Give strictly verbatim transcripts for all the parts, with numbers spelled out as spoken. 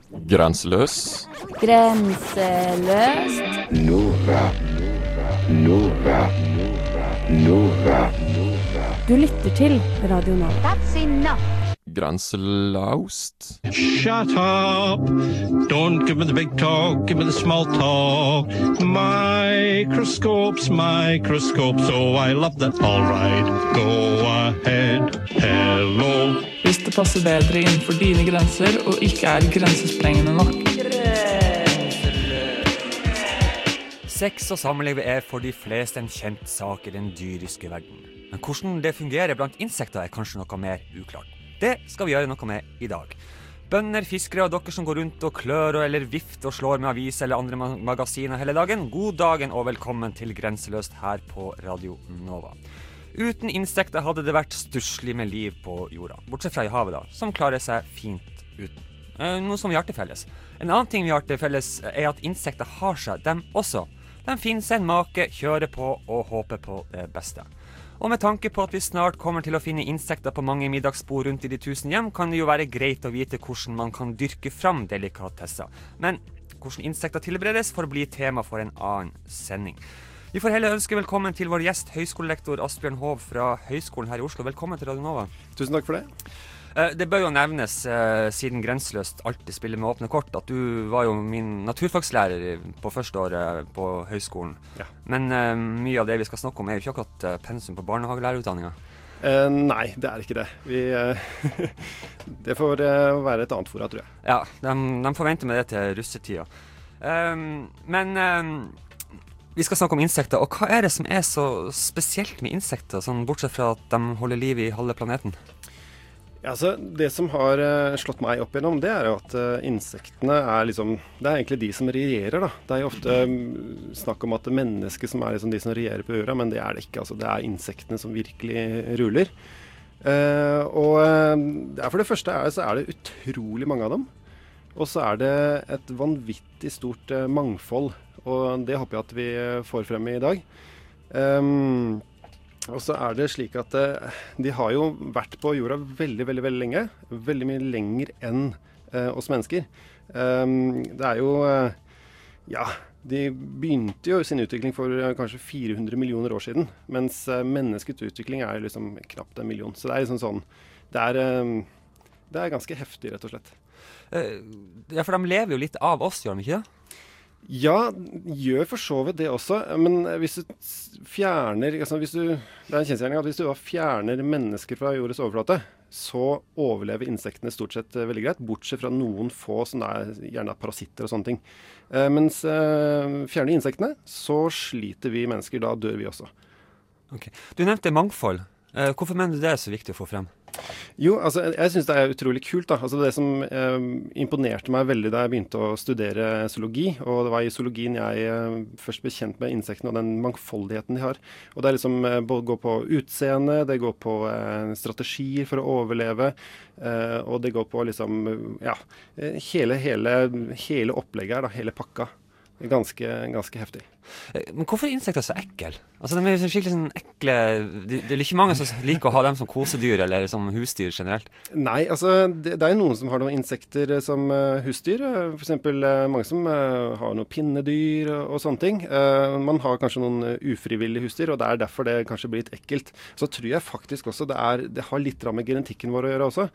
Grenseløs. Grenseløst. Nova. Nova. Nova. Du lytter til Radio Nova. That's enough. Grenselaust. Shut up! Don't give me the big talk, give me the small talk. Microscopes, microscopes, oh I love that. All right, go ahead. Hello. Hvis det passer bedre innenfor dine grenser og ikke er grensesprengende nok. Sex og samliv er for de fleste en kjent sak i den dyriske verden. Men hvordan det fungerer blant insekter er kanskje noe mer uklart. Det skal vi gjøre noe med i dag. Bønder, fiskere og dere som går rundt og klør eller vifter og slår med avis eller andre ma- magasiner hele dagen. God dagen og velkommen til Grenseløst her på Radio Nova. Uten insekter hadde det vært stusslig med liv på jorda. Bortsett fra i havet da, som klarer seg fint uten. Eh, Noe som vi har til felles. En annen ting vi har til felles er at insekter har seg dem også. De finner seg en make, kjører på og håper på det beste. Og med tanke på at vi snart kommer til å finne insekter på mange middagsbord rundt i de tusen hjem, kan det jo være greit å vite hvordan man kan dyrke fram delikatesser. Men hvordan insekter tilberedes får bli tema for en annen sending. Vi får heller ønske velkommen til vår gjest, høyskolelektor Asbjørn Hov fra Høgskolen her i Oslo. Velkommen til Radio Nova. Tusen takk for det. Eh, Det bør jo nevnes, eh, siden Grenseløst alltid spiller med åpne kort, at du var jo min naturfagslærer på første året på høyskolen. Ja. Men eh, mye av det vi skal snakke om er jo ikke akkurat eh, pensum på barnehagelærerutdanninga. Eh, nei, det er ikke det. Vi, eh, det får eh, være et annet fora, tror jeg. Ja, de, de forventer med det til russetida. Um, men um, vi skal snakke om insekter, og hva er det som er så spesielt med insekter, sånn bortsett fra at de holder liv i halve planeten? Ja, altså, det som har eh, slått meg opp igjennom, det er jo at eh, insektene er liksom, det er egentlig de som regjerer da. Det er jo ofte mm, snakk om at det er mennesket som er liksom de som regjerer på jorda, men det er det ikke. Altså, det er insektene som virkelig ruler. Eh, og eh, det er for det første er, så er det utrolig mange av dem. Og så er det et vanvittig stort eh, mangfold, og det håper jeg at vi eh, får frem i dag. Um, Og så er det slik at eh, de har jo vært på jorda veldig, veldig, veldig lenge. Veldig mye lenger enn eh, oss mennesker. Um, det er jo, eh, ja, de begynte jo sin utvikling for eh, kanskje fire hundre millioner år siden, mens eh, menneskets utvikling er liksom knapt en million. Så det er liksom sånn, det er, eh, det er ganske heftig, rett og slett. Eh, ja, for de lever jo litt av oss, gjør de ikke det? Ja, gjør for så vidt det også, men hvis du fjerner, altså hvis du, det er en kjensgjerning at hvis du da fjerner mennesker fra jordens overflate, så overlever insektene stort sett veldig greit, bortsett fra noen få som er gjerne parasitter og sånne ting. Eh, mens eh, fjerner insektene, så sliter vi mennesker, da dør vi også. Ok. Du nevnte mangfold. Eh, hvorfor mener du det er så viktig å få frem? Jo, altså jeg synes det er utrolig kult da. Altså det som eh, imponerte meg veldig da jeg begynte å studere zoologi, og det var i zoologien jeg eh, først ble kjent med insektene og den mangfoldigheten de har. Og det er liksom eh, både går på utseende, det går på eh, strategier for å overleve, eh, og det går på liksom, ja, hele, hele, hele opplegget her da, hele pakka. Ganske, ganske heftig. Eh, Men hvorfor er insekter så ekkel? Altså, de er jo skikkelig sånn ekle. Det, det er ikke mange som liker å ha dem som kosedyr eller som husdyr generelt. Nei, altså det, det er jo noen som har noen insekter eh, som eh, husdyr. eh, For eksempel eh, mange som eh, har noen pinnedyr og, og sånne ting. Eh, man har kanskje noen eh, ufrivillige husdyr, og det er derfor det kanskje blir litt ekkelt. Så tror jeg faktisk også det, er, det har litt med genetikken vår å gjøre også.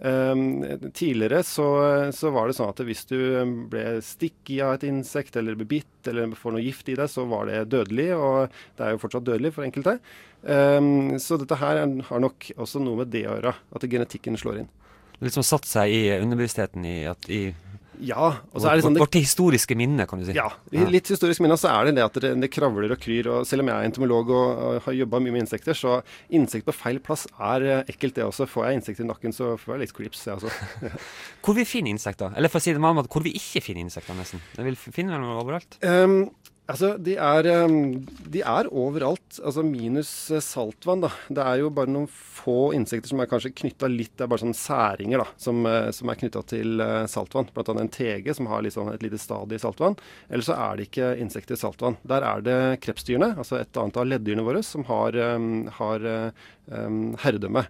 Eh, tidligere så, så var det sånn at hvis du ble stikket av et insekt eller ble bitt eller får noe gift i det, så var det dødelig, og det er jo fortsatt dødelig for enkelte. Um, så dette her er, har nok også noe med det å gjøre, at genetikken slår inn. Litt som satt seg i underbevisstheten i, at, i Ja, og så vårt, er det sånn det, vårt historiske minne, kan du si. Ja, i litt historisk minne så er det det at det, det kravler og kryr, og selv om jeg er entomolog og, og har jobbet mye med insekter, så insekt på feil plass er eh, ekkelt det også. Får jeg insekter i nakken, så får jeg litt creeps, jeg også. Hvor vi finner insekter, eller for å si det med en annen måte, hvor vi ikke finner insekter nesten. De vil finne dem overalt. Um, Altså, de er, um, de er overalt, altså minus uh, saltvann da. Det er jo bare noen få insekter som er kanskje knyttet litt, det er bare sånne særinger da, som, uh, som er knyttet til uh, saltvann. Blant annet en tege som har liksom et lite stadie i saltvann, eller så er det ikke insekter i saltvann. Der er det krepsdyrene, altså et annet av leddyrene våre, som har, um, har uh, um, herredømme.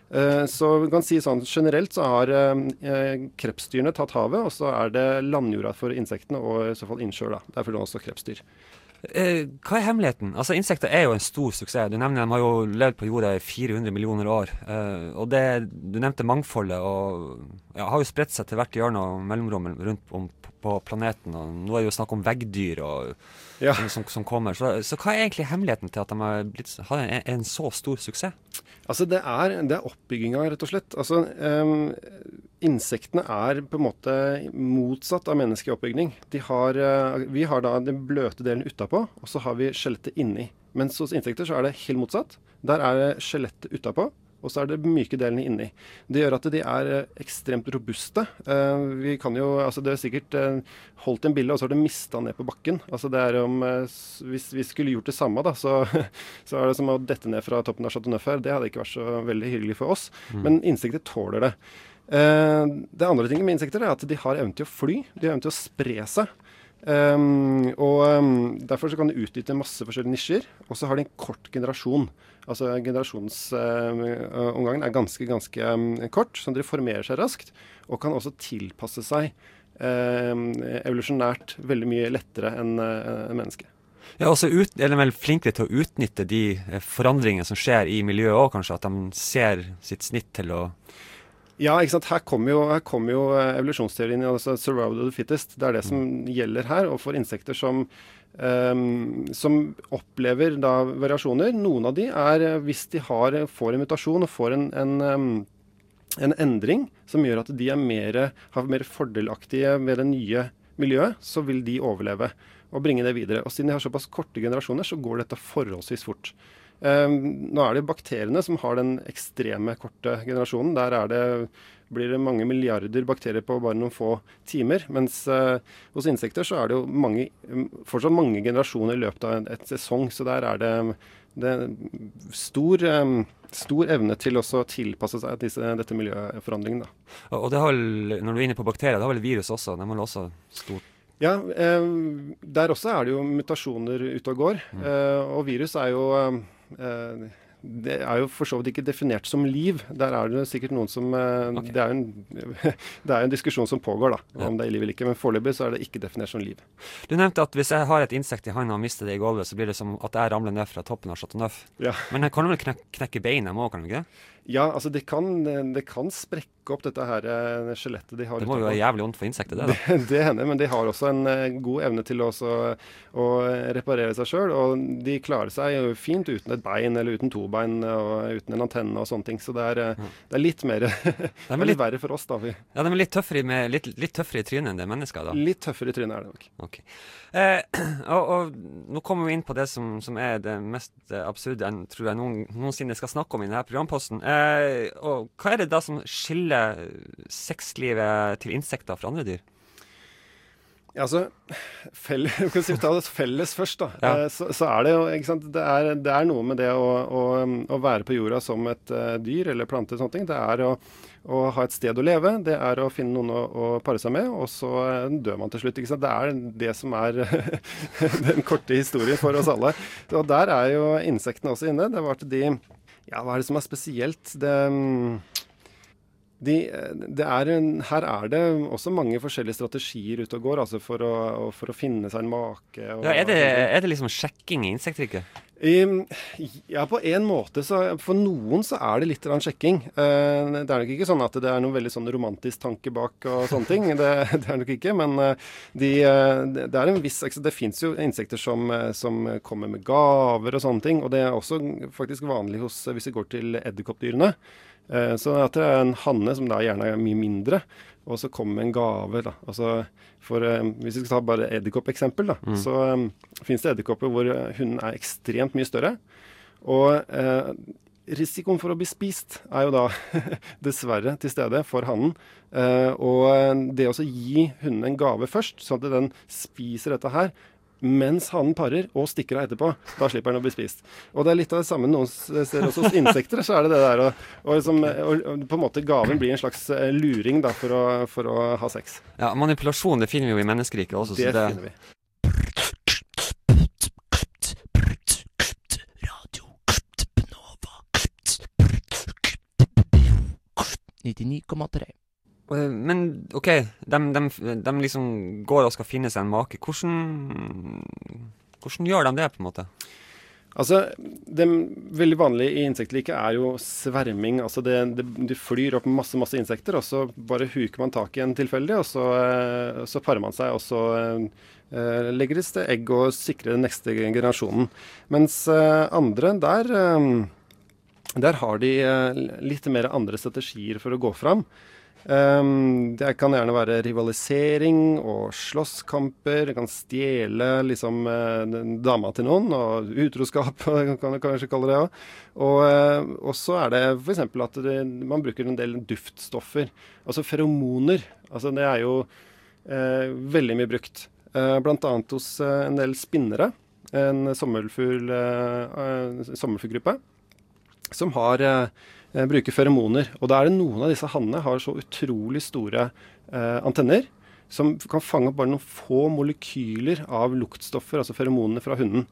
Eh, så vi kan si sånn, generelt så har eh, krepsdyrene tatt havet, og så er det landjorda for insektene, og i så fall innsjøer da. Derfor er det også krepsdyr. Eh, hva er hemmeligheten? Altså, insekter er jo en stor suksess. Du nevner de har jo levd på jorda i fire hundre millioner år. Eh, og det, du nevnte mangfoldet, og ja, har jo spredt seg til hvert hjørne og mellomrom rundt om på planeten. Og nå er det jo snakk om veggdyr og, Ja. som, som, som kommer. Så, så hva er egentlig hemmeligheten til at de har, blitt, har en, en så stor suksess? Altså det er, det er oppbygginga, rett og slett. Altså, um, insektene er på en måte motsatt av menneskelig oppbygging. De har, uh, vi har da den bløte delen utapå, og så har vi skjelettet inni. Mens hos insekter så er det helt motsatt. Der er det skjelettet utapå, og så er det myke delene inni. Det gjør at de er ekstremt robuste. Uh, vi kan jo, altså det er sikkert uh, holdt en bille, og så har det mistet ned på bakken. Altså det er om, uh, hvis vi skulle gjort det samme da, så, så er det som å dette ned fra toppen av Chateau Neuf her. Det hadde ikke vært så veldig hyggelig for oss. Mm. Men insekter tåler det. Uh, det andre ting med insekter er at de har evne til å fly. De har evne til å spre seg. Um, og um, derfor så kan de utnytte masse forskjellige nisjer, og så har de en kort generasjon. Altså generasjonsomgangen uh, er ganske, ganske um, kort, så de formerer seg raskt, og kan også tilpasse seg um, evolusjonært veldig mye lettere enn uh, en menneske. Ja, og så ut, er de vel flinkere til å utnytte de forandringene som skjer i miljøet også, kanskje, at de ser sitt snitt til å... Ja, ikke sant. Her kommer jo, her kommer jo evolusjonsteorien, altså survival of the fittest. Det er det som gjelder her, og for insekter som, um, som opplever da variasjoner. Noen av de er, hvis de har, får en mutasjon og får en, en, um, en endring som gjør at de er mer, har mer fordelaktige med det nye miljøet, så vil de overleve og bringe det videre. Og siden de har såpass korte generasjoner, så går dette forholdsvis fort. Um, nå er det bakteriene som har den ekstreme korte generasjonen. Der er det, blir det mange milliarder bakterier på bare noen få timer. Mens uh, hos insekter så er det jo mange, fortsatt mange generasjoner i løpet av en, et sesong. Så der er det, det stor, um, stor evne til også å tilpasse seg disse, dette miljøforandringen. Da. Og det har, når du er inne på bakterier, det har vel virus også? De har også stort... Ja, eh, der også er det jo mutasjoner ute og går. Mm. Eh, og virus er jo... Eh, det er jo for så vidt ikke definert som liv. Der er det sikkert noen som eh, okay. det, er en, det er en diskusjon som pågår da, om ja. det er liv eller ikke, men foreløpig så er det ikke definert som liv. Du nevnte at hvis jeg har et insekt i hånda og mister det i gulvet, så blir det som at jeg ramler ned fra toppen av Chateau Neuf. Ja. Men jeg kan vel knek knekke beina må, kan du ikke det? Ja, altså det kan, det kan sprekke opp dette her skjelettet de har. Det må jo være jævlig ondt for insekter, det da. Det, det hender, men de har også en uh, god evne til også, å reparere seg selv, og de klarer seg jo fint uten et bein, eller uten to bein, og uten en antenne og sånne ting. Så det er, uh, ja. det er litt mer, det er litt verre for oss da. Vi. Ja, de er litt tøffere, med, litt, litt tøffere i trynet enn det mennesker da? Litt tøffere i trynet er det nok. Ok. Eh, og, og nå kommer vi inn på det som, som er det mest absurde jeg tror jeg noen, noensinne skal snakke om i denne programposten. Eh, og hva er det da som skiller sexlivet til insekter fra andre dyr? Ja, altså, felles, kan si, ta det felles først da. Ja. Eh, så, så er det jo, ikke sant, det er, det er noe med det å, å, å være på jorda som et uh, dyr eller plante og sånne ting. Det er å, å ha et sted å leve, det er å finne noen å, å pare seg med, og så uh, dør man til slutt, ikke sant. Det er det som er den korte historien for oss alle. Og der er jo insektene også inne. Det var at de, ja, hva er det som er spesielt? Det... De, det er en, her er det også mange forskjellige strategier ute og går, altså for å, for å finne seg en make. Og, ja, er, det, er det liksom sjekking i insektriket? Um, ja, på en måte. Så for noen så er det litt sjekking. Uh, det er nok ikke sånn at det er noen veldig sånn romantisk tanke bak og sånne ting. Det, det er nok ikke, men uh, de, uh, det er en viss, det finnes jo insekter som, uh, som kommer med gaver og sånne ting, og det er også faktisk vanlig hos, hvis vi går til edderkoppdyrene. Så at det er en hanne som da gjerne er mye mindre, og så kommer med en gave da. Altså for, hvis vi skal ta bare edderkopp-eksempel da, mm. så um, finnes det edderkopper hvor hunden er ekstremt mye større, og uh, risikoen for å bli spist er jo da dessverre til stede for hannen, uh, og det å gi hunden en gave først, sånn at den spiser dette her, mens hannen parer og stikker av etterpå, da slipper den å bli spist. Og det er litt av det samme noen ser også hos insekter, så er det det der, og, og, liksom, og, og på en måte gaven blir en slags luring da, for, å, for å ha sex. Ja, manipulasjon, det finner vi jo i menneskeriket også. Det, så det finner vi. nittini komma tre. Men ok, de, de, de liksom går og skal finne seg en make. Hvordan, hvordan gjør de det på en måte? Altså, det veldig vanlige i insektriket er jo sverming. Altså det, det, de flyr opp masse, masse insekter, og så bare huker man tak i en tilfeldig, og så, så parer man seg, og så uh, legger det egg og sikrer den neste generasjonen. Mens uh, andre, der, um, der har de uh, litt mer andre strategier for å gå fram. Um, det kan gjerne være rivalisering og slåsskamper. Det kan stjele liksom uh, dama til noen, og utroskap kan man kanskje kalle det også. Og, uh, og så er det for eksempel at det, man bruker en del duftstoffer, altså feromoner. Altså det er jo uh, veldig mye brukt, uh, blant annet hos uh, en del spinnere, en sommerfugl, uh, sommerfuglgruppe, som har uh, bruker feromoner. Og da er det noen av disse hannene har så utrolig store eh, antenner som kan fange opp bare noen få molekyler av luktstoffer, altså feromonene fra hunden.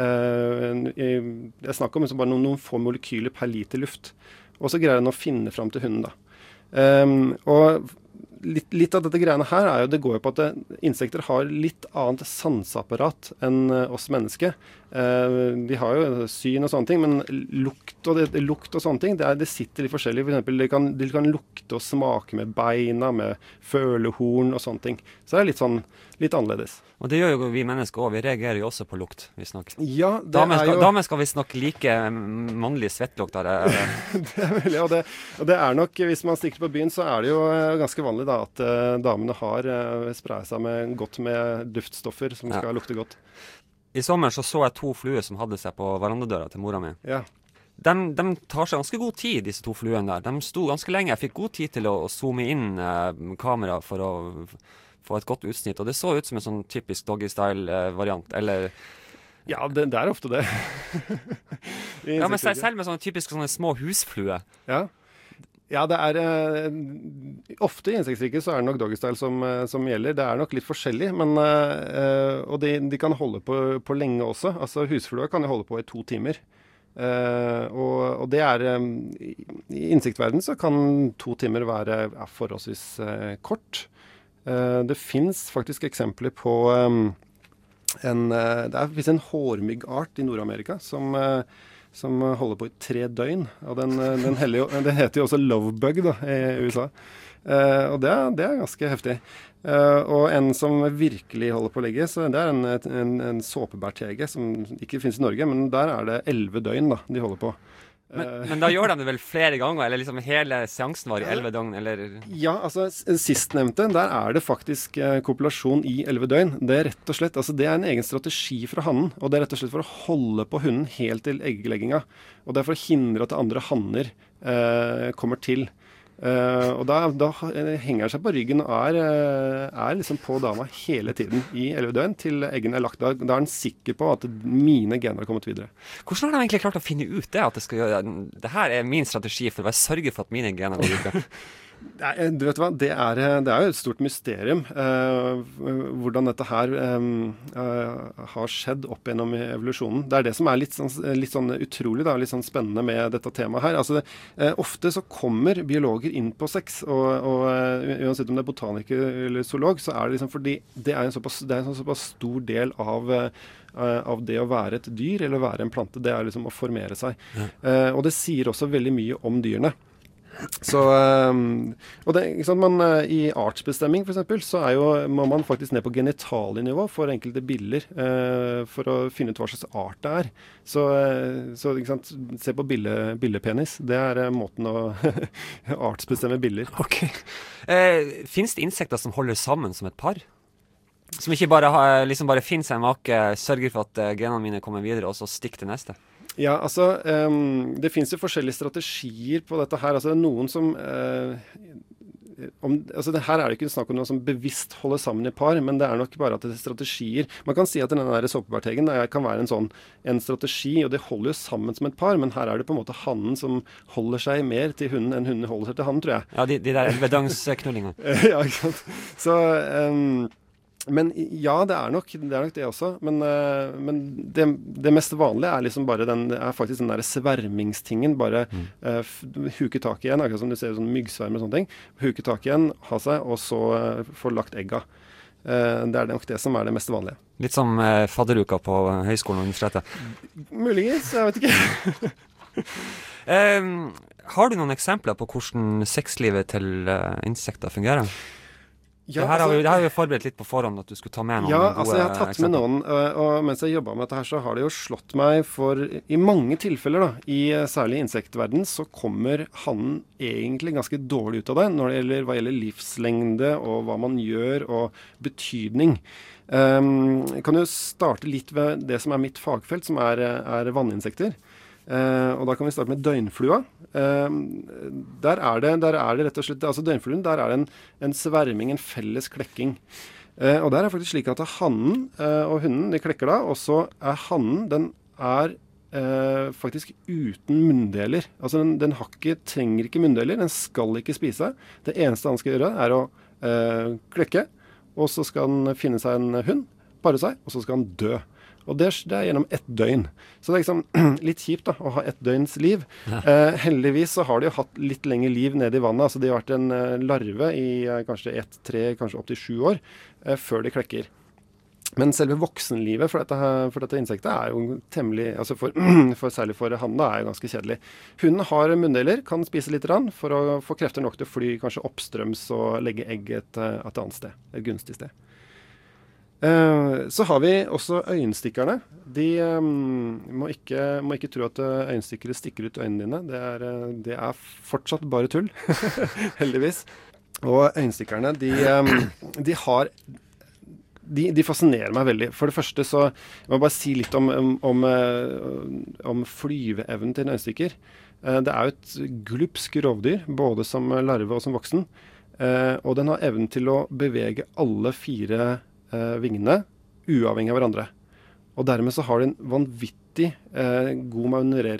Eh, jeg snakker om liksom bare noen, noen få molekyler per liter luft. Og så greier den å finne fram til hunden da. Eh, og litt, litt av dette greiene her er jo, det går jo på at det, insekter har litt annet sanseapparat enn uh, oss mennesker. Uh, de har jo syn og sånne ting, men lukt og, det, lukt og sånne ting, det, er, det sitter litt forskjellig. For eksempel, de kan, de kan lukte og smake med beina, med følehorn og sånne ting. Så det er litt sånn, litt annerledes. Og det gjør jo vi mennesker også, vi reagerer jo også på lukt, visstnok. Ja, det damer skal, er jo... Damer skal visst nok like mannlig svettlukt av det. Det er veldig, og det, og det er nok, hvis man stikker på byen, så er det jo ganske vanlig da, at uh, damene har uh, sprayet seg med, godt med duftstoffer som skal ja. lukte godt. I sommer så så jeg to fluer som hadde seg på verandadøra til mora mi. Ja. De, de tar seg ganske god tid, disse to fluene der. De sto ganske lenge. Jeg fikk god tid til å, å zoome inn eh, kamera for å få et godt utsnitt. Og det så ut som en sånn typisk doggy-style-variant, eh, eller... Ja, det, det er ofte det. Ja, men selv, selv med sånne typiske sånne små husfluer. Ja. Ja, det er eh, ofte i insektriket så er det nok doggystyle som, eh, som gjelder. Det er nok litt forskjellig, men eh, og de, de kan holde på, på lenge også. Altså husflua kan jo holde på i to timer. Eh, og, og det er eh, i insektverden så kan to timer være ja, forholdsvis eh, kort. Eh, det finnes faktisk eksempler på eh, en, eh, det er faktisk en hårmyggart i Nord-Amerika som eh, som holder på i tre døgn. Og den, den, heller, den heter jo også lovebug da, i U S A. Uh, og det, det er ganske heftig. Uh, og en som virkelig holder på å legge, så det er en, en, en såpebærtege som ikke finnes i Norge, men der er det elleve døgn da, de holder på. Men, men da gjør de det vel flere ganger, eller liksom hele seansen var i elleve døgn, eller? Ja, altså sistnevnte, der er det faktisk eh, kopulasjon i elleve døgn. Det er rett og slett, altså det er en egen strategi fra hannen, og det er rett og slett for å holde på hunden helt til egglegginga. Og det er for å hindre at andre hanner eh, kommer til. Uh, og da, da henger han seg på ryggen og er, er liksom på dama hele tiden i elleve døgn til eggen er lagt. Da, da er han sikker på at mine gener har kommet videre. Hvordan har de egentlig klart å finne ut det? At det, skal gjøre, det her er min strategi for å være sørge for at mine gener går videre? Nei, du vet hva, det er, det er jo et stort mysterium uh, hvordan dette her um, uh, har skjedd opp gjennom evolusjonen. Det er det som er litt sånn, litt sånn utrolig da, litt sånn spennende med dette temaet her. Altså, det, uh, ofte så kommer biologer inn på sex, og, og uh, uansett om det er botaniker eller zoolog, så er det liksom fordi det er en såpass, det er en såpass stor del av uh, av det å være et dyr eller være en plante. Det er liksom å formere seg. Ja. Uh, og det sier også veldig mye om dyrene. Så, um, og det, ikke sant, man, uh, I artsbestemming for eksempel, så er jo, må man faktisk ned på genitalienivå for enkelte biller uh, for å finne ut hva slags art det er. Så, uh, så ikke sant, se på bille, billepenis. Det er uh, måten å artsbestemme biller. Ok. Uh, finnes det insekter som holder sammen som et par? Som ikke bare, har, liksom bare finner seg en make, sørger for at uh, genene mine kommer videre, og så stikker til neste? Ja, altså, um, det finnes jo forskjellige strategier på dette her. Altså, det er noen som... Uh, om, altså, det her er det ikke snakk om noe som bevisst holder sammen i par, men det er nok bare at det er strategier. Man kan si at denne såpebærtegen kan være en sånn en strategi, og det holder jo sammen som et par, men her er det på en måte hannen som holder seg mer til hunden enn hunden holder seg til hannen, tror jeg. Ja, de, de der elvedangsknullingene. Ja, ikke sant. Så... Um, Men ja, det er nok det, er nok det også. Men, uh, men det, det mest vanlige er liksom bare den, er faktisk den der svermingstingen. Bare mm. uh, huke tak igjen, akkurat som du ser sånn myggsverm og sånne ting. Huke tak igjen, ha seg, og så uh, få lagt egga. Uh, det er nok det som er det mest vanlige. Litt som uh, fadderuka på høyskolen og universitetet. Muligens, jeg vet ikke. um, har du noen eksempler på hvordan sexlivet til uh, insekter fungerer? Ja, det her har vi, det har vi forberedt litt på forhånd at du skulle ta med noen ja, gode altså jeg har tatt eksempler. Med noen, og, og mens jeg jobbet med dette her, så har det jo slått meg for, i mange tilfeller da, i særlig insektverden, så kommer hannen egentlig ganske dårlig ut av det, når det gjelder, hva gjelder livslengde, og hva man gjør, og betydning. Um, jeg kan jo starte litt ved det som er mitt fagfelt, som er, er vanninsekter. Uh, og da kan vi starte med døgnflua. Uh, der, er det, der er det rett og slett, altså døgnfluen, der er det en, en sverming, en felles klekking. Uh, og der er det faktisk slik at hannen uh, og hunden, de klekker da, og så er hannen, den er uh, faktisk uten munndeler. Altså den, den har ikke, trenger ikke munndeler, den skal ikke spise. Det eneste han skal gjøre er å uh, klekke, og så skal han finne seg en hund, pare seg, og så skal han dø. Og det, det er gjennom ett døgn. Så det er liksom litt kjipt da, å ha ett døgns liv. Ja. Eh, heldigvis så har de jo hatt litt lengre liv nede i vannet. Altså de har vært en uh, larve i uh, kanskje ett, tre, kanskje opp til sju år, uh, før de klekker. Men selve voksenlivet for dette, for dette insektet er jo temmelig, altså for, for, særlig for hannene, er jo ganske kjedelig. Hunden har munndeler, kan spise litt rann for å få krefter nok til å fly kanskje oppstrøms og legge egg et, et annet sted, et gunstig sted. Uh, så har vi også øyenstikkerne. De um, må, ikke, må ikke tro at øyenstikkere stikker ut øynene dine. Det er, det er fortsatt bare tull, heldigvis. Og øyenstikkerne, de, um, de har de, de fascinerer meg veldig. For det første så jeg må bare si litt om, om, om flyveevnen til en øyenstikker. Uh, det er jo et glupsk rovdyr, både som larve og som voksen. Uh, og den har evnen til å bevege alle fire Uh, vingene, uavhengig av hverandre. Og dermed så har de en vanvittig uh, god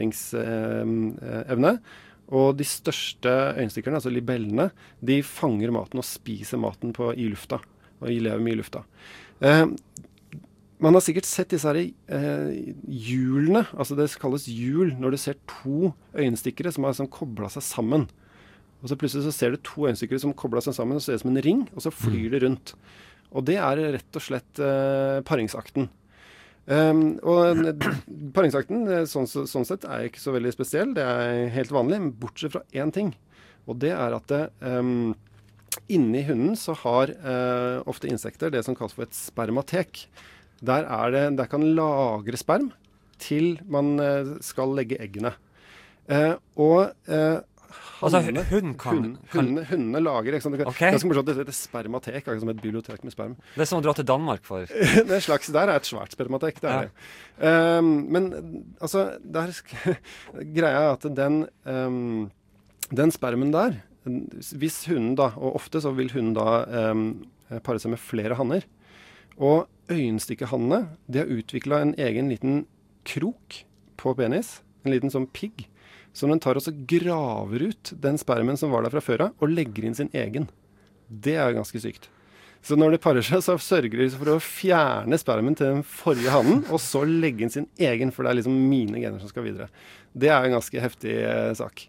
manøvreringsevne. Uh, og de største øyenstikkerne, altså libellene, de fanger maten og spiser maten på, i lufta. Og de lever mye i lufta. Uh, man har sikkert sett disse her uh, hjulene, altså det kalles hjul, når du ser to øyenstikkere som har liksom koblet seg sammen. Og så plutselig så ser du to øyenstikkere som kobler seg sammen, og så ser det som en ring, og så flyr det rundt. Og det er rett og slett uh, paringsakten. Um, og paringsakten, sånn, sånn sett, er ikke så veldig spesiell. Det er helt vanlig, bortsett fra én ting. Og det er at det, um, inni hunden så har uh, ofte insekter det som kalles for et spermatek. Der, er det, der kan lagre sperm til man uh, skal legge eggene. Uh, og... Uh, Altså, hunden kan... Hunden, hundene, hundene lager, ikke sant? Okay. Ganske morsomt, det heter spermatek, akkurat som et bibliotek med sperm. Det er som å dra til Danmark for. Det slags der er et svært spermatek, det er ja. det. Um, men, altså, der greia er at den, um, den spermen der, hvis hunden da, og ofte så vil hunden da um, pare seg med flere hanner, og øyenstikkehannene, de har utviklet en egen liten krok på penis, en liten sånn pigg, som den tar og så graver ut den spermen som var der fra før av, og legger inn sin egen. Det er ganske sykt. Så når de parer seg, så sørger de for å fjerne spermen til den forrige hannen, og så legge inn sin egen, for det er liksom mine gener som skal videre. Det er en ganske heftig eh, sak.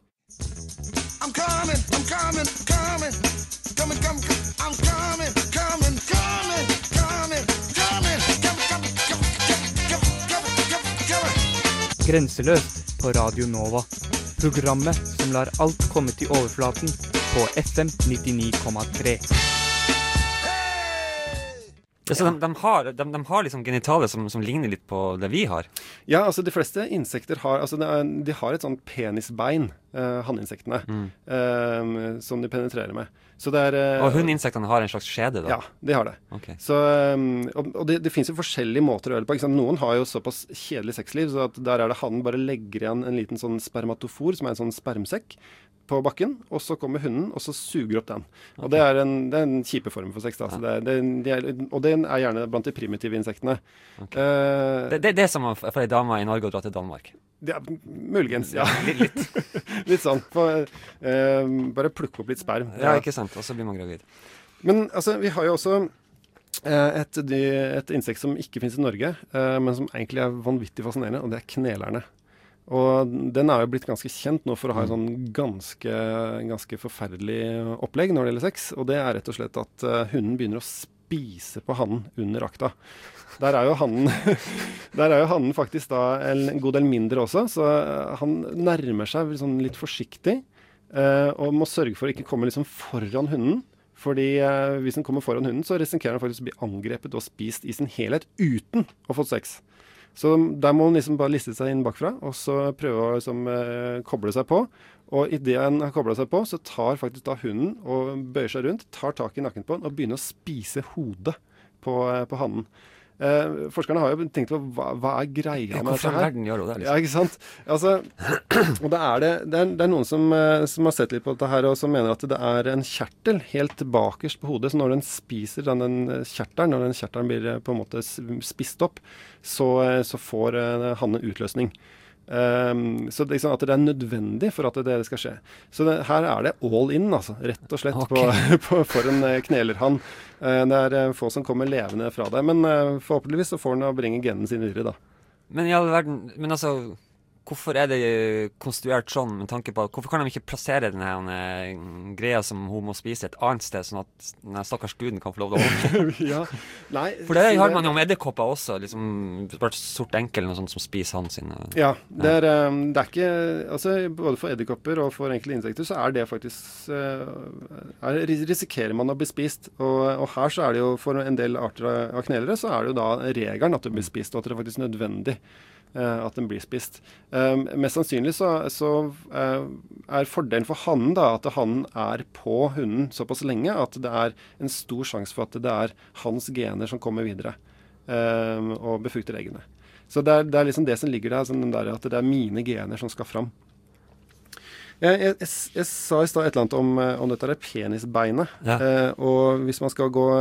I'm coming, I'm coming, coming, coming, coming, I'm coming, coming, coming, coming, coming, coming, coming, coming. Grenseløst på Radio Nova. Programmet som lar alt komme til overflaten på F M nittini komma tre. Ja, så de, de, har, de, de har liksom genitaler som, som ligner litt på det vi har? Ja, altså de fleste insekter har, altså de, de har et sånt penisbein, uh, hanninsektene, mm. uh, som de penetrerer med. Så det er, uh, og hundinsektene har en slags skjede da? Ja, de har det. Okay. Så, um, og og det, det finnes jo forskjellige måter å gjøre det på. Ikke sant? Noen har jo såpass kjedelig sexliv, så at der er det hannen bare legger igjen en liten sånn spermatofor, som er en sånn spermsekk, på bakken, og så kommer hunden, og så suger opp den. Okay. Og det er en, det er en kjipe form for sex, da. Ja. Så det er, det, de er, og den er gjerne blant de primitive insektene. Okay. Uh, det, det, det er som for en dame i Norge å dra til Danmark? Det er, muligens, ja. Litt, litt. Litt sånn. For, uh, bare plukke opp litt sperm. Ja, ikke sant. Og så blir man gravid. Men altså, vi har jo også eh, et, et insekt som ikke finnes i Norge, eh, men som egentlig er vanvittig fascinerende, og det er knelerne. Og den er jo blitt ganske kjent nå for å ha en sånn ganske, ganske forferdelig opplegg når det gjelder sex, og det er rett og slett at uh, hunden begynner å spise på hannen under akta. Der er jo hannen, der er jo hannen faktisk da en god del mindre også, så han nærmer seg sånn litt forsiktig, uh, og må sørge for å ikke komme liksom foran hunden, fordi uh, hvis den kommer foran hunden, så risikerer han faktisk å bli angrepet og spist i sin helhet uten å få sex. Så der må hun liksom bare liste seg inn bakfra, og så prøve å liksom, eh, koble seg på. Og i det han har koblet seg på, så tar faktisk da hunden og bøyer seg rundt, tar tak i nakken på den og begynner å spise hodet på, eh, på hannen. Eh, forskerne har jo tenkt på hva, hva er greia med dette her. Verden gjør det, liksom. Ja, ikke sant? Altså, og det er, det, det, er, det er noen som, som har sett litt på dette her, og som mener at det er en kjertel helt bakerst på hodet, så når den spiser den, den kjertelen, når den kjertelen blir på en måte spist opp, så, så får hannen utløsning. Um, så det, liksom, at det er nødvendig for at det skal skje. Så det, her er det all in, altså, rett og slett, okay. på, på, for en knelerhann. Uh, det er få som kommer levende fra det, men uh, forhåpentligvis så får den å bringe genene sine videre, da. Men i all verden, men altså, hvorfor er det konstruert sånn med tanke på, hvorfor kan de ikke plassere denne her, greia som hun må spise et annet sted, sånn at denne stakkars duden kan få lov til å holde? Ja, nei. For det har man jo om edderkopper også, liksom, bare sort enkel eller noe sånt som spiser han sin. Ja, det er, det er ikke, altså både for edderkopper og for enkelte insekter, så er det faktisk, er, risikerer man å bli spist, og, og her så er det jo, for en del arter av knelere, så er det jo da regelen at det blir spist, og at det er faktisk nødvendig at den blir spist. Um, mest sannsynlig så, så uh, er fordelen for hannen da, at hannen er på hunden såpass lenge at det er en stor sjanse for at det er hans gener som kommer videre um, og befrukter eggene. Så det er, det er liksom det som ligger der, sånn der, at det er mine gener som skal fram. Jeg, jeg, jeg, jeg sa i stad et eller annet om, om dette der penisbeinet, ja. uh, og hvis man skal gå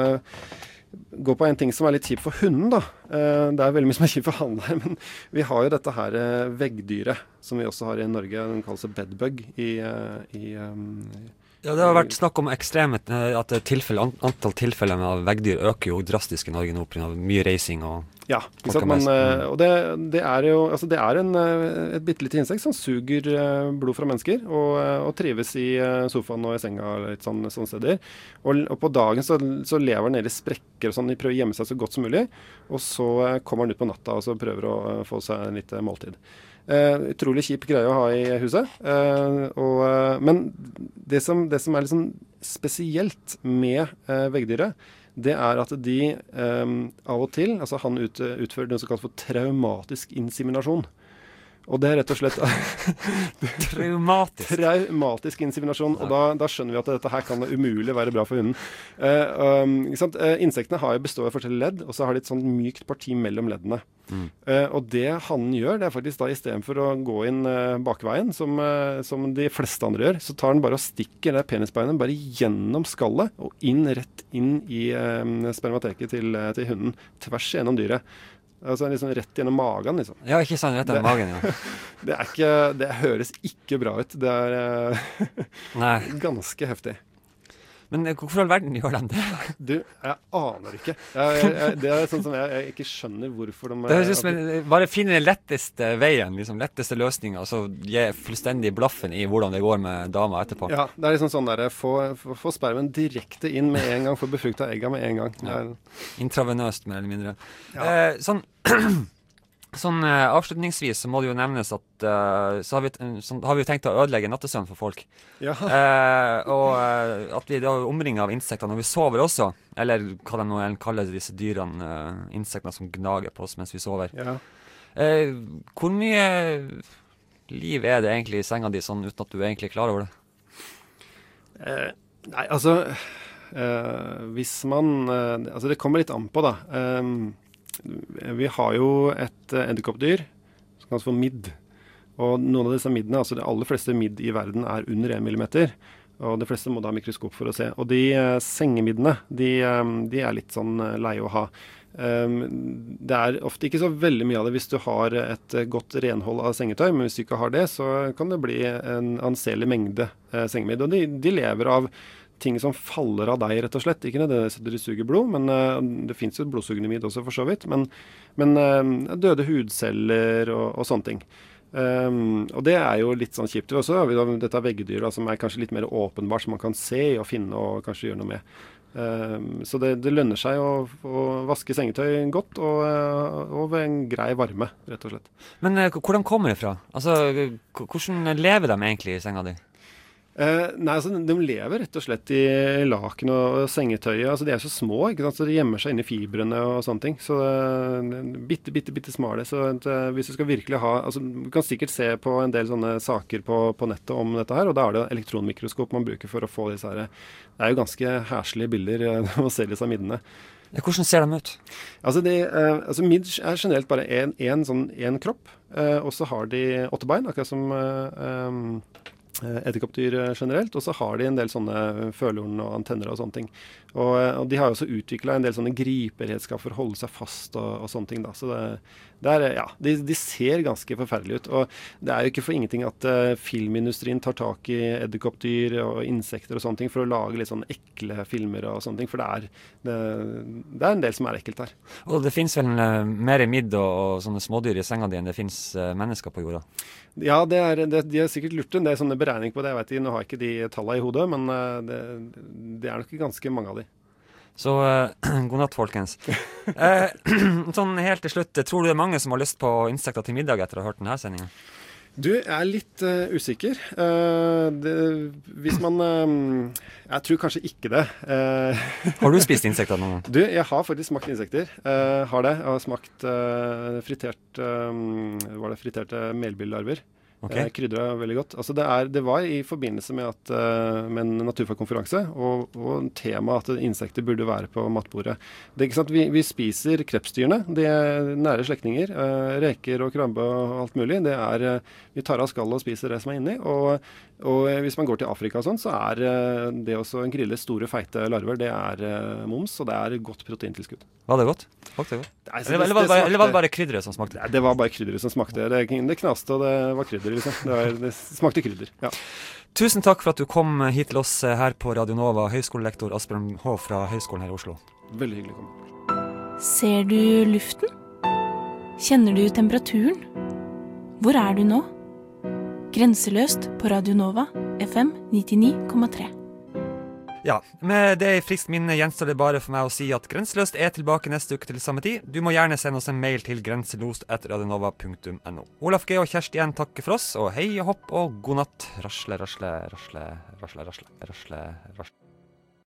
gå på en ting som er litt kjip for hunden da. Eh, det er veldig mye som er kjip for han der, men vi har jo dette her eh, veggdyret, som vi også har i Norge, den kalles bedbug i, uh, i um, ja, det har vært snakk om ekstremt, at tilfelle, antall tilfeller med veggdyr øker jo drastisk i Norge nå, på grunn av mye reising og ja, ikke sant, men, og det, det er jo altså det er en, et bittelite insekt som suger blod fra mennesker og, og trives i sofaen og i senga og litt sånn, sånne steder. Og, og på dagen så, så lever den nede i sprekker og sånn, de prøver å gjemme seg så godt som mulig, og så kommer den ut på natta og så prøver å få seg en litt måltid. Uh, utrolig kjip greie å ha i huset, uh, og, uh, men det som, det som er litt sånn spesielt med uh, veggdyret, det er at de um, av og til, altså han ut, utfører det som kalles for traumatisk inseminasjon. Og det er rett og slett traumatisk traumatisk inseminasjon, og da, da skjønner vi at dette her kan umulig være bra for hunden. Uh, um, ikke sant? Uh, insektene har jo består av forskjellige ledd, og så har de et sånt mykt parti mellom leddene. Mm. Uh, og det han gjør, det er faktisk da i stedet for å gå inn uh, bakveien, som, uh, som de fleste andre gjør, så tar han bare og stikker det penisbeinet bare gjennom skallet, og inn, rett inn i uh, spermateket til, uh, til hunden, tvers gjennom dyret. Altså liksom rett gjennom magen, liksom. Ja, ikke sant, rett gjennom det, magen, ja. Det er ikke, det høres ikke bra ut. Det er uh, ganske heftig. Men hvorfor all verden gjør de det? Du, jeg aner ikke. Jeg, jeg, det er sånn som jeg, jeg ikke skjønner hvorfor de... Det er just, men, bare finne den letteste veien, liksom, letteste løsningen, og så gi fullstendig blaffen i hvordan det går med dama etterpå. Ja, det er liksom sånn der, få, få, få spermen direkte inn med en gang, få befrukta egga med en gang. Ja. Intravenøst, mer eller mindre. Ja. Eh, sånn... Sånn uh, avslutningsvis så må det jo nevnes at uh, så har vi, sånn, har vi jo tenkt å ødelegge nattesøvn for folk. Ja. Uh, og uh, at vi da er omringet av insekter når vi sover også, eller hva de nå kaller disse dyrene, uh, insektene som gnager på oss mens vi sover. Ja. Uh, hvor mye liv er det egentlig i senga di, sånn uten at du egentlig er klar over det? Uh, nei, altså uh, hvis man uh, altså det kommer litt an på da. Um, Vi har jo et uh, edderkoppdyr som kalles for midd. Og noen av disse middene, altså de aller fleste midd i verden er under en millimeter. Og de fleste må da ha mikroskop for å se. Og de uh, sengemiddene, de, um, de er litt sånn uh, leie å ha. Um, det er ofte ikke så veldig mye av det hvis du har et uh, godt renhold av sengetøy, men hvis du ikke har det, så kan det bli en anselig mengde uh, sengemidd. Og de, de lever av ting som faller av deg, rett og slett. Ikke nødvendigvis at du suger blod, men uh, det finnes jo et blodsugende midd også, for så vidt. Men, men uh, døde hudceller og, og sånne ting. Um, og det er jo litt sånn kjipt. Også har vi da dette veggdyr da, som er kanskje litt mer åpenbart, som man kan se og finne og kanskje gjøre noe med. Um, så det, det lønner seg å, å vaske sengetøy godt og, og ved en grei varme, rett og slett. Men uh, hvordan kommer det fra? Altså, hvordan lever de egentlig i senga di? Eh, nei, altså de lever rett og slett i laken og sengetøyet. Altså de er så små, ikke sant? Så de gjemmer seg inn i fibrene og sånne ting. Så uh, bitte, bitte, bitte smale. Så at, uh, hvis du skal virkelig ha, altså du kan sikkert se på en del sånne saker på, på nettet om dette her, og da er det elektronmikroskop man bruker for å få disse her. Det er jo ganske herslige bilder uh, å se disse middene. Ja, hvordan ser de ut? Altså, de, uh, altså midd er generelt bare en, en, sånn, en kropp, uh, og så har de åtte bein, akkurat som uh, um, edderkoppdyr generelt, og så har de en del sånne følehorn og antenner og sånne ting. Og, og de har jo også utviklet en del sånne griperedskap for å holde seg fast og, og sånne ting da. Så det, det er, ja, de, de ser ganske forferdelig ut. Og det er jo ikke for ingenting at uh, filmindustrien tar tak i edderkoppdyr og insekter og sånne ting for å lage litt sånne ekle filmer og sånne ting, for det er, det, det er en del som er ekkelt her. Og det finnes vel uh, mer midd og, og sånne smådyr i senga di enn det finnes uh, mennesker på jorda? Ja, det er, det, de har sikkert lurt en del sånne beregning på det. Jeg vet ikke, nå har jeg ikke de tallene i hodet, men uh, det, det er nok ganske mange av de. Så uh, god natt, folkens. uh, sånn helt til slutt, tror du det er mange som har lyst på insekter til middag etter å ha hørt denne sendingen? Du, jeg er litt uh, usikker. Uh, det, hvis man uh, Jeg tror kanskje ikke det. Uh, har du spist insekter noen gang? Du, jeg har faktisk smakt insekter. Uh, har det. Jeg har smakt uh, fritert um, Var det friterte melbillelarver. Okay. Eh, krydret veldig godt. Altså det, er, det var i forbindelse med, at, uh, med en naturfagkonferanse, og, og tema at insekter burde være på matbordet. Det er ikke sant, vi, vi spiser krepsdyrene, det er nære slektninger, uh, reker og krabbe og alt mulig. Det er, uh, vi tar av skallet og spiser det som er inni, og, og hvis man går til Afrika og sånn, så er uh, det også en grille store, feite larver, det er uh, moms, og det er godt proteintilskudd. Var det godt? Smakte det godt? Nei, eller, eller, var det bare, eller var det bare krydderet som smakte? Nei, det var bare krydderet som smakte. Det, det knaste, og det var krydder, liksom. Det, var, det smakte krydder, ja. Tusen takk for at du kom hit til oss her på Radio Nova, høyskolelektor Asbjørn H. fra Høgskolen her i Oslo. Veldig hyggelig å komme. Ser du luften? Kjenner du temperaturen? Hvor er du nå? Grenseløst på Radio Nova, F M nittini komma tre. Ja, med det i friskt minne gjenstår det bare for meg å si at Grenseløst er tilbake neste uke til samme tid. Du må gjerne sende oss en mail til grenselost at radionova punktum no. Olaf G. og Kjersti igjen takker for oss, og hei og hopp og god natt. Rasle, rasle, rasle, rasle, rasle, rasle, rasle.